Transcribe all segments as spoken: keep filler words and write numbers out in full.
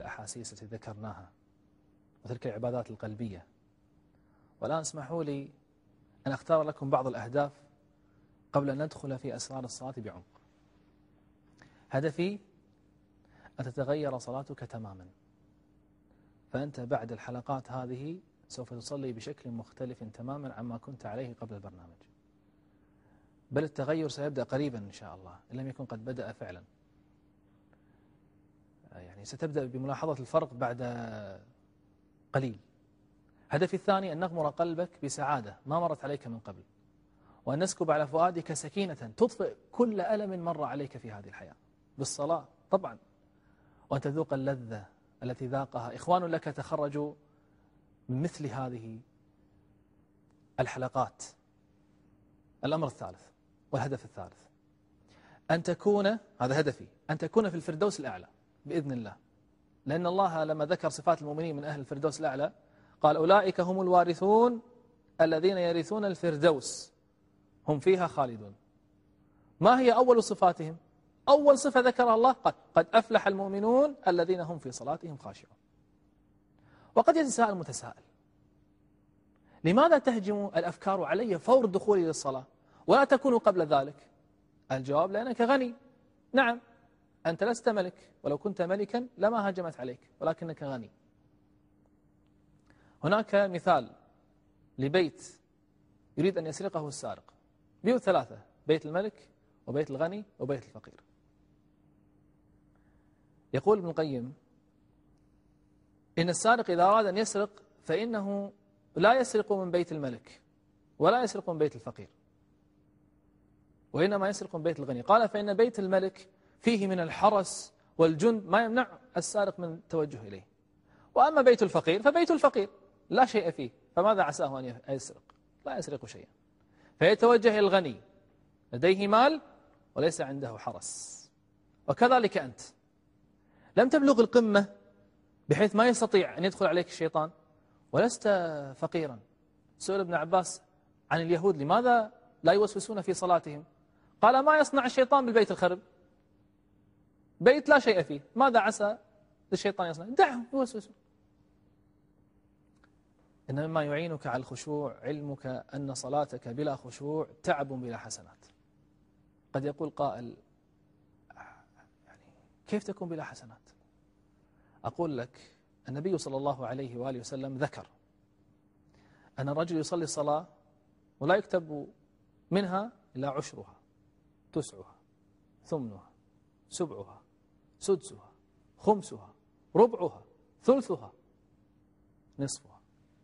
الأحاسيس التي ذكرناها وتلك العبادات القلبية. والآن اسمحوا لي أن أختار لكم بعض الأهداف قبل أن ندخل في أسرار الصلاة بعمق. هدفي أن تتغير صلاتك تماما، فأنت بعد الحلقات هذه سوف تصلي بشكل مختلف تماما عما كنت عليه قبل البرنامج، بل التغير سيبدأ قريبا إن شاء الله إن لم يكن قد بدأ فعلا. يعني ستبدأ بملاحظة الفرق بعد قليل. هدفي الثاني أن نغمر قلبك بسعادة ما مرت عليك من قبل، وأن نسكب على فؤادك سكينة تطفئ كل ألم مر عليك في هذه الحياة بالصلاة طبعا، وأن تذوق اللذة التي ذاقها إخوان لك تخرجوا من مثل هذه الحلقات. الأمر الثالث والهدف الثالث أن تكون، هذا هدفي، أن تكون في الفردوس الأعلى بإذن الله، لأن الله لما ذكر صفات المؤمنين من أهل الفردوس الأعلى قال أولئك هم الوارثون الذين يرثون الفردوس هم فيها خالدون. ما هي أول صفاتهم؟ أول صفة ذكرها الله قال قد أفلح المؤمنون الذين هم في صلاتهم خاشعون. وقد يتساءل متساءل، لماذا تهجم الأفكار علي فور دخولي للصلاة ولا تكون قبل ذلك؟ الجواب لأنك غني. نعم، أنت لست ملك، ولو كنت ملكا لما هجمت عليك، ولكنك غني. هناك مثال لبيت يريد أن يسرقه السارق، بيوت ثلاثة: بيت الملك وبيت الغني وبيت الفقير. يقول ابن القيم إن السارق إذا أراد أن يسرق فإنه لا يسرق من بيت الملك ولا يسرق من بيت الفقير، وإنما يسرق من بيت الغني. قال فإن بيت الملك فيه من الحرس والجند ما يمنع السارق من التوجه إليه، وأما بيت الفقير فبيت الفقير لا شيء فيه، فماذا عساه أن يسرق؟ لا يسرق شيئا. فيتوجه إلى الغني لديه مال وليس عنده حرس. وكذلك أنت لم تبلغ القمة بحيث ما يستطيع أن يدخل عليك الشيطان، ولست فقيرا. سئل ابن عباس عن اليهود لماذا لا يوسوسون في صلاتهم؟ قال ما يصنع الشيطان بالبيت الخرب، بيت لا شيء فيه، ماذا عسى الشيطان يصنع؟ دعهم يوسوسون. إن مما يعينك على الخشوع علمك أن صلاتك بلا خشوع تعب بلا حسنات. قد يقول قائل يعني كيف تكون بلا حسنات؟ أقول لك النبي صلى الله عليه وآله وسلم ذكر أن الرجل يصلي الصلاة ولا يكتب منها إلا عشرها، تسعها، ثمنها، سبعها، سدسها، خمسها، ربعها، ثلثها، نصفها.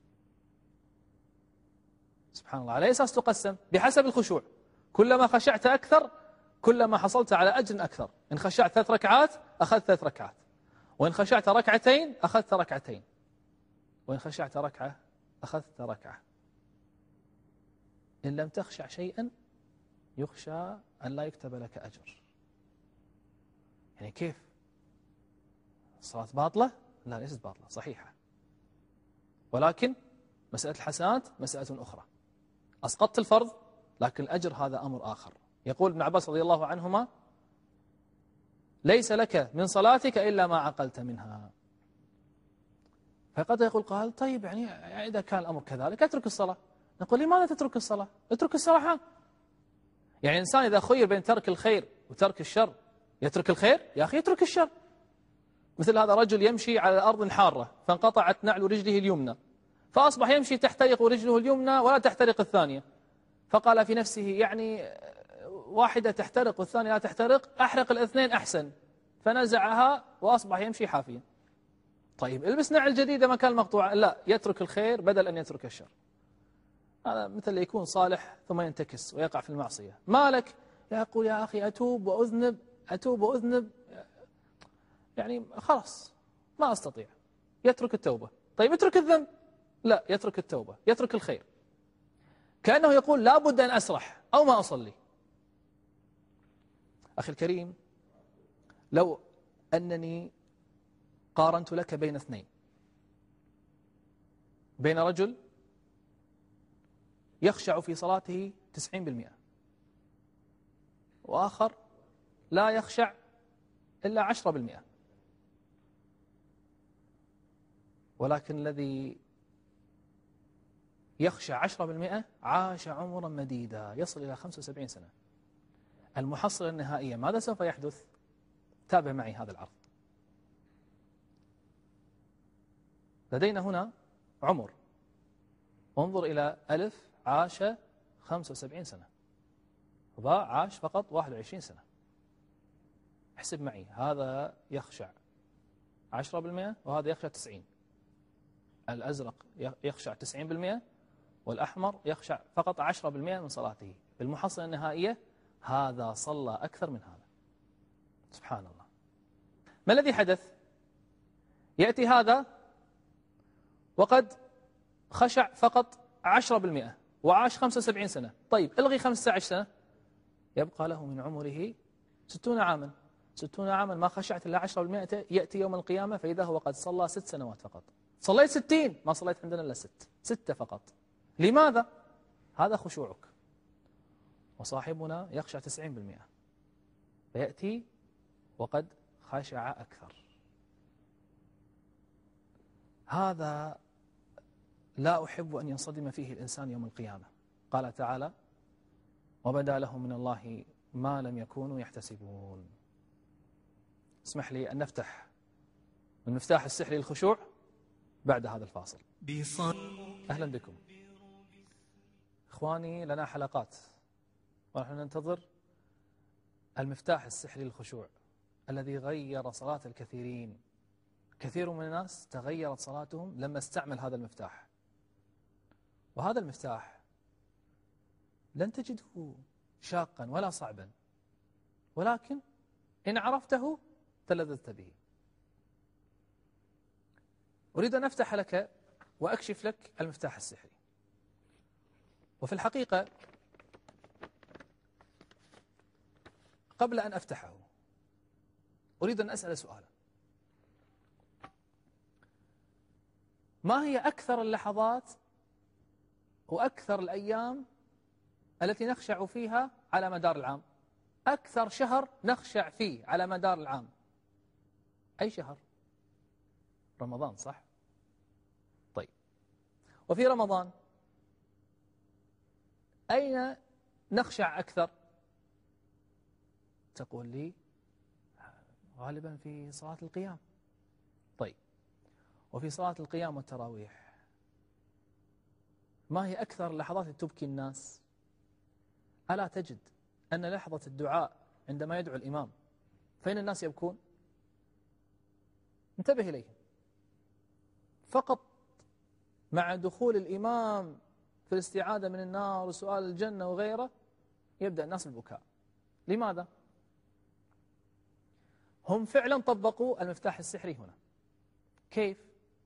سبحان الله، على أساس تقسم بحسب الخشوع. كلما خشعت أكثر كلما حصلت على أجر أكثر. إن خشعت ثلاث ركعات أخذت ثلاث ركعات، وإن خشعت ركعتين أخذت ركعتين، وإن خشعت ركعة أخذت ركعة. إن لم تخشع شيئا يخشى أن لا يكتب لك أجر. يعني كيف؟ الصلاة باطلة؟ لا، ليست باطلة، صحيحة، ولكن مسألة الحسنات مسألة أخرى. أسقطت الفرض لكن الأجر هذا أمر آخر. يقول ابن عباس رضي الله عنهما ليس لك من صلاتك إلا ما عقلت منها. فقد يقول قال طيب يعني إذا كان الأمر كذلك أترك الصلاة. نقول لماذا تترك الصلاة؟ اترك الصلاة. يعني الإنسان إذا خير بين ترك الخير وترك الشر يترك الخير؟ يا أخي يترك الشر. مثل هذا رجل يمشي على أرض حارة فانقطعت نعل رجله اليمنى، فأصبح يمشي تحترق رجله اليمنى ولا تحترق الثانية، فقال في نفسه يعني واحدة تحترق والثانية لا تحترق، أحرق الاثنين أحسن، فنزعها وأصبح يمشي حافيا. طيب البس نعل جديدة مكان المقطوعة، لا، يترك الخير بدل أن يترك الشر. هذا مثل يكون صالح ثم ينتكس ويقع في المعصية. مالك؟ يقول يا أخي أتوب وأذنب أتوب وأذنب، يعني خلاص ما أستطيع، يترك التوبة. طيب اترك الذنب؟ لا، يترك التوبة، يترك الخير. كأنه يقول لا بد أن أسرح أو ما أصلي. أخي الكريم، لو أنني قارنت لك بين اثنين، بين رجل يخشع في صلاته تسعين بالمئة وآخر لا يخشع إلا عشرة بالمئة، ولكن الذي يخشى عشرة بالمئة عاش عمرا مديدا يصل إلى خمسة وسبعين سنة. المحصلة النهائية ماذا سوف يحدث؟ تابع معي هذا العرض. لدينا هنا عمر، انظر إلى ألف عاش خمسة وسبعين سنة، ضاء عاش فقط واحد وعشرين سنة. احسب معي، هذا يخشع عشرة بالمئة وهذا يخشع تسعين. الأزرق يخشع تسعين بالمئة والأحمر يخشع فقط عشرة بالمئة من صلاته. بالمحصلة النهائية هذا صلى أكثر من هذا. سبحان الله. ما الذي حدث؟ يأتي هذا وقد خشع فقط عشرة بالمئة وعاش خمسة وسبعين سنة. طيب الغي خمسة عشر سنة، يبقى له من عمره ستون عاما. ستون عاما ما خشعت إلا عشرة بالمئة. يأتي يوم القيامة فإذا هو قد صلى ست سنوات فقط. صليت ستين، ما صليت عندنا إلا ست ستة فقط. لماذا؟ هذا خشوعك. وصاحبنا يخشع تسعين بالمئة فيأتي وقد خشع أكثر. هذا لا أحب أن ينصدم فيه الإنسان يوم القيامة. قال تعالى: وبدا لهم من الله ما لم يكونوا يحتسبون. اسمح لي أن نفتح المفتاح السحري للخشوع بعد هذا الفاصل. أهلا بكم إخواني، لنا حلقات ونحن ننتظر المفتاح السحري للخشوع الذي غير صلاة الكثيرين. كثير من الناس تغيرت صلاتهم لما استعمل هذا المفتاح. وهذا المفتاح لن تجده شاقا ولا صعبا، ولكن إن عرفته تلذذت به. أريد أن أفتح لك وأكشف لك المفتاح السحري. وفي الحقيقة قبل أن أفتحه أريد أن أسأل سؤالا: ما هي أكثر اللحظات وأكثر الأيام التي نخشع فيها على مدار العام؟ أكثر شهر نخشع فيه على مدار العام أي شهر؟ رمضان، صح؟ طيب، وفي رمضان أين نخشع أكثر؟ تقول لي غالبا في صلاة القيام. طيب، وفي صلاة القيام والتراويح ما هي أكثر اللحظات التي تبكي الناس؟ ألا تجد أن لحظة الدعاء عندما يدعو الإمام فإن الناس يبكون؟ انتبه إليه، فقط مع دخول الإمام في الاستعاذة من النار وسؤال الجنة وغيره يبدأ الناس بالبكاء. لماذا؟ هم فعلا طبقوا المفتاح السحري هنا. كيف؟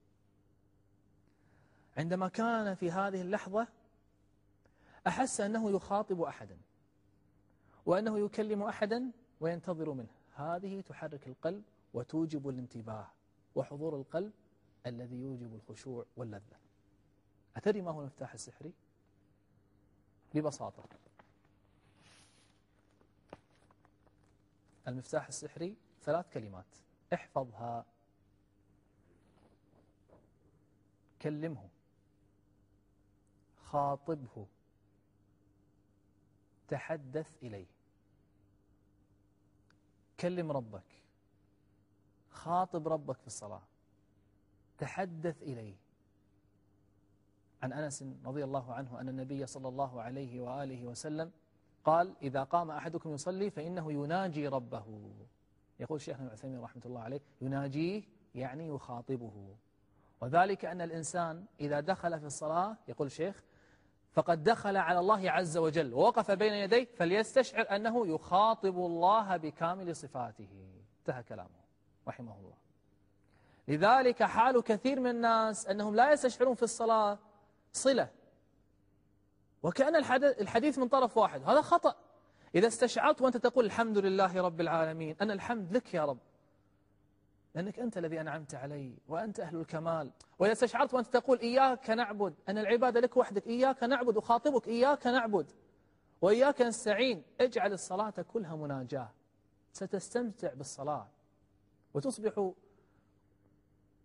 عندما كان في هذه اللحظة أحس أنه يخاطب أحدا وأنه يكلم أحدا وينتظر منه. هذه تحرك القلب وتوجب الانتباه وحضور القلب الذي يوجب الخشوع واللذة. أتدري ما هو المفتاح السحري؟ ببساطة، المفتاح السحري ثلاث كلمات احفظها: كلمه، خاطبه، تحدث إليه. كلم ربك، خاطب ربك في الصلاة، تحدث إليه. عن أنس رضي الله عنه أن النبي صلى الله عليه وآله وسلم قال: إذا قام أحدكم يصلي فإنه يناجي ربه. يقول شيخنا العثيمين رحمة الله عليه: يناجيه يعني يخاطبه. وذلك أن الإنسان إذا دخل في الصلاة، يقول الشيخ، فقد دخل على الله عز وجل ووقف بين يديه فليستشعر أنه يخاطب الله بكامل صفاته. انتهى كلامه رحمه الله. لذلك حال كثير من الناس أنهم لا يستشعرون في الصلاة صلة، وكأن الحديث من طرف واحد. هذا خطأ. إذا استشعرت وأنت تقول الحمد لله رب العالمين، أنا الحمد لك يا رب لأنك أنت الذي أنعمت علي وأنت أهل الكمال. وإذا استشعرت وأنت تقول إياك نعبد، أن العبادة لك وحدك، إياك نعبد، أخاطبك إياك نعبد وإياك نستعين. اجعل الصلاة كلها مناجاة، ستستمتع بالصلاة وتصبح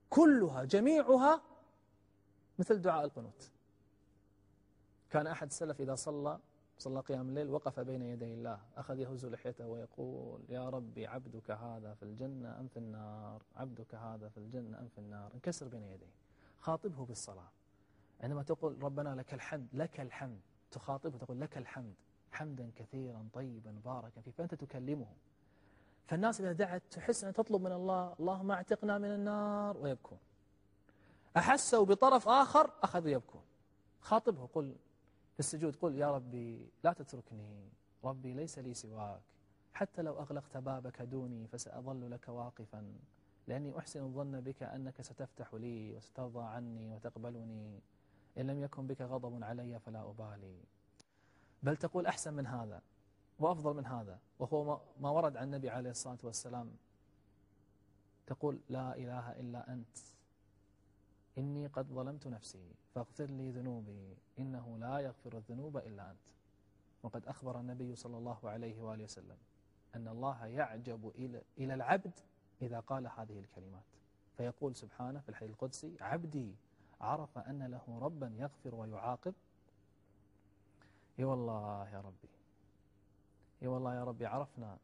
كلها جميعها مثل دعاء القنوت. كان أحد السلف إذا صلى صلى قيام الليل وقف بين يدي الله، أخذ يهز لحيته ويقول: يا ربي عبدك هذا في الجنة أم في النار؟ عبدك هذا في الجنة أم في النار؟ انكسر بين يديه. خاطبه بالصلاة. عندما تقول ربنا لك الحمد، لك الحمد، تخاطبه تقول لك الحمد حمدا كثيرا طيبا باركا فيه، فأنت تكلمه. فالناس إذا دعت تحس أن تطلب من الله: اللهم اعتقنا من النار، ويبكون. أحسوا بطرف آخر أخذوا يبكون. خاطبه، قل في السجود، قل: يا ربي لا تتركني، ربي ليس لي سواك، حتى لو أغلقت بابك دوني فسأظل لك واقفا، لأني أحسن الظن بك أنك ستفتح لي وسترضى عني وتقبلني، إن لم يكن بك غضب علي فلا أبالي. بل تقول أحسن من هذا وأفضل من هذا، وهو ما ورد عن النبي عليه الصلاة والسلام. تقول: لا إله إلا أنت، إني قد ظلمت نفسي فاغفر لي ذنوبي، إنه لا يغفر الذنوب إلا أنت. وقد أخبر النبي صلى الله عليه وآله وسلم أن الله يعجب إلى العبد إذا قال هذه الكلمات، فيقول سبحانه في الحديث القدسي: عبدي عرف أن له ربا يغفر ويعاقب. اي والله يا ربي، اي والله يا ربي، عرفنا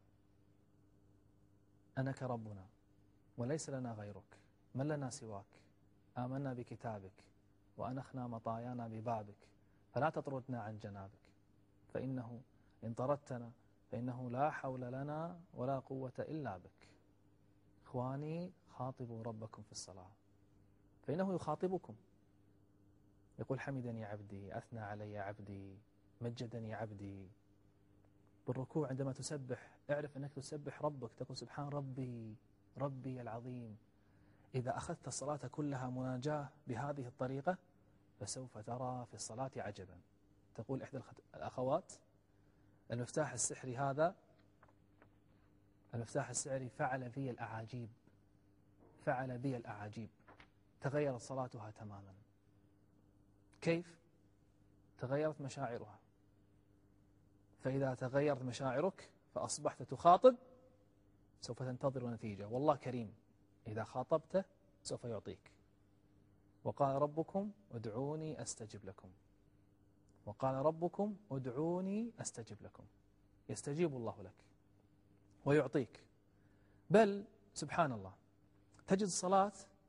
أنك ربنا وليس لنا غيرك، من لنا سواك، آمنا بكتابك وأنخنا مطايانا ببابك، فلا تطردنا عن جنابك، فإنه إن طردتنا فإنه لا حول لنا ولا قوة إلا بك. إخواني، خاطبوا ربكم في الصلاة، فإنه يخاطبكم. يقول: حمدني عبدي، أثنى علي عبدي، مجدني عبدي. بالركوع عندما تسبح اعرف أنك تسبح ربك، تقول: سبحان ربي، ربي العظيم. إذا أخذت الصلاة كلها مناجاة بهذه الطريقة فسوف ترى في الصلاة عجبا. تقول إحدى الأخوات: المفتاح السحري هذا، المفتاح السحري فعل في الأعاجيب، فعل بي الأعاجيب، تغيرت صلاتها تماما. كيف؟ تغيرت مشاعرها. فإذا تغيرت مشاعرك فأصبحت تخاطب، سوف تنتظر نتيجة. والله كريم، إذا خاطبته سوف يعطيك. وقال ربكم ادعوني أستجب لكم، وقال ربكم ادعوني أستجب لكم. يستجيب الله لك ويعطيك. بل سبحان الله، تجد الصلاة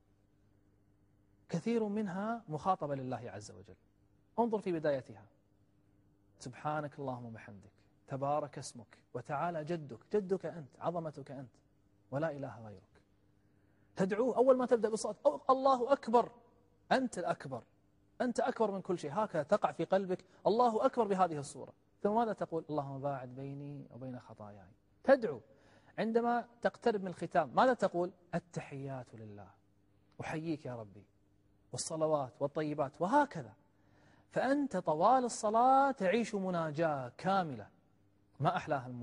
كثير منها مخاطبة لله عز وجل. انظر في بدايتها: سبحانك اللهم وبحمدك، تبارك اسمك، وتعالى جدك، جدك أنت، عظمتك أنت، ولا إله غيرك. تدعوه أول ما تبدأ بالصلاة: الله أكبر، أنت الأكبر، أنت أكبر من كل شيء. هكذا تقع في قلبك الله أكبر بهذه الصورة. ثم ماذا تقول؟ اللهم باعد بيني وبين خطاياي. تدعو. عندما تقترب من الختام ماذا تقول؟ التحيات لله، أحييك يا ربي، والصلوات والطيبات، وهكذا. فأنت طوال الصلاة تعيش مناجاة كاملة. ما أحلاها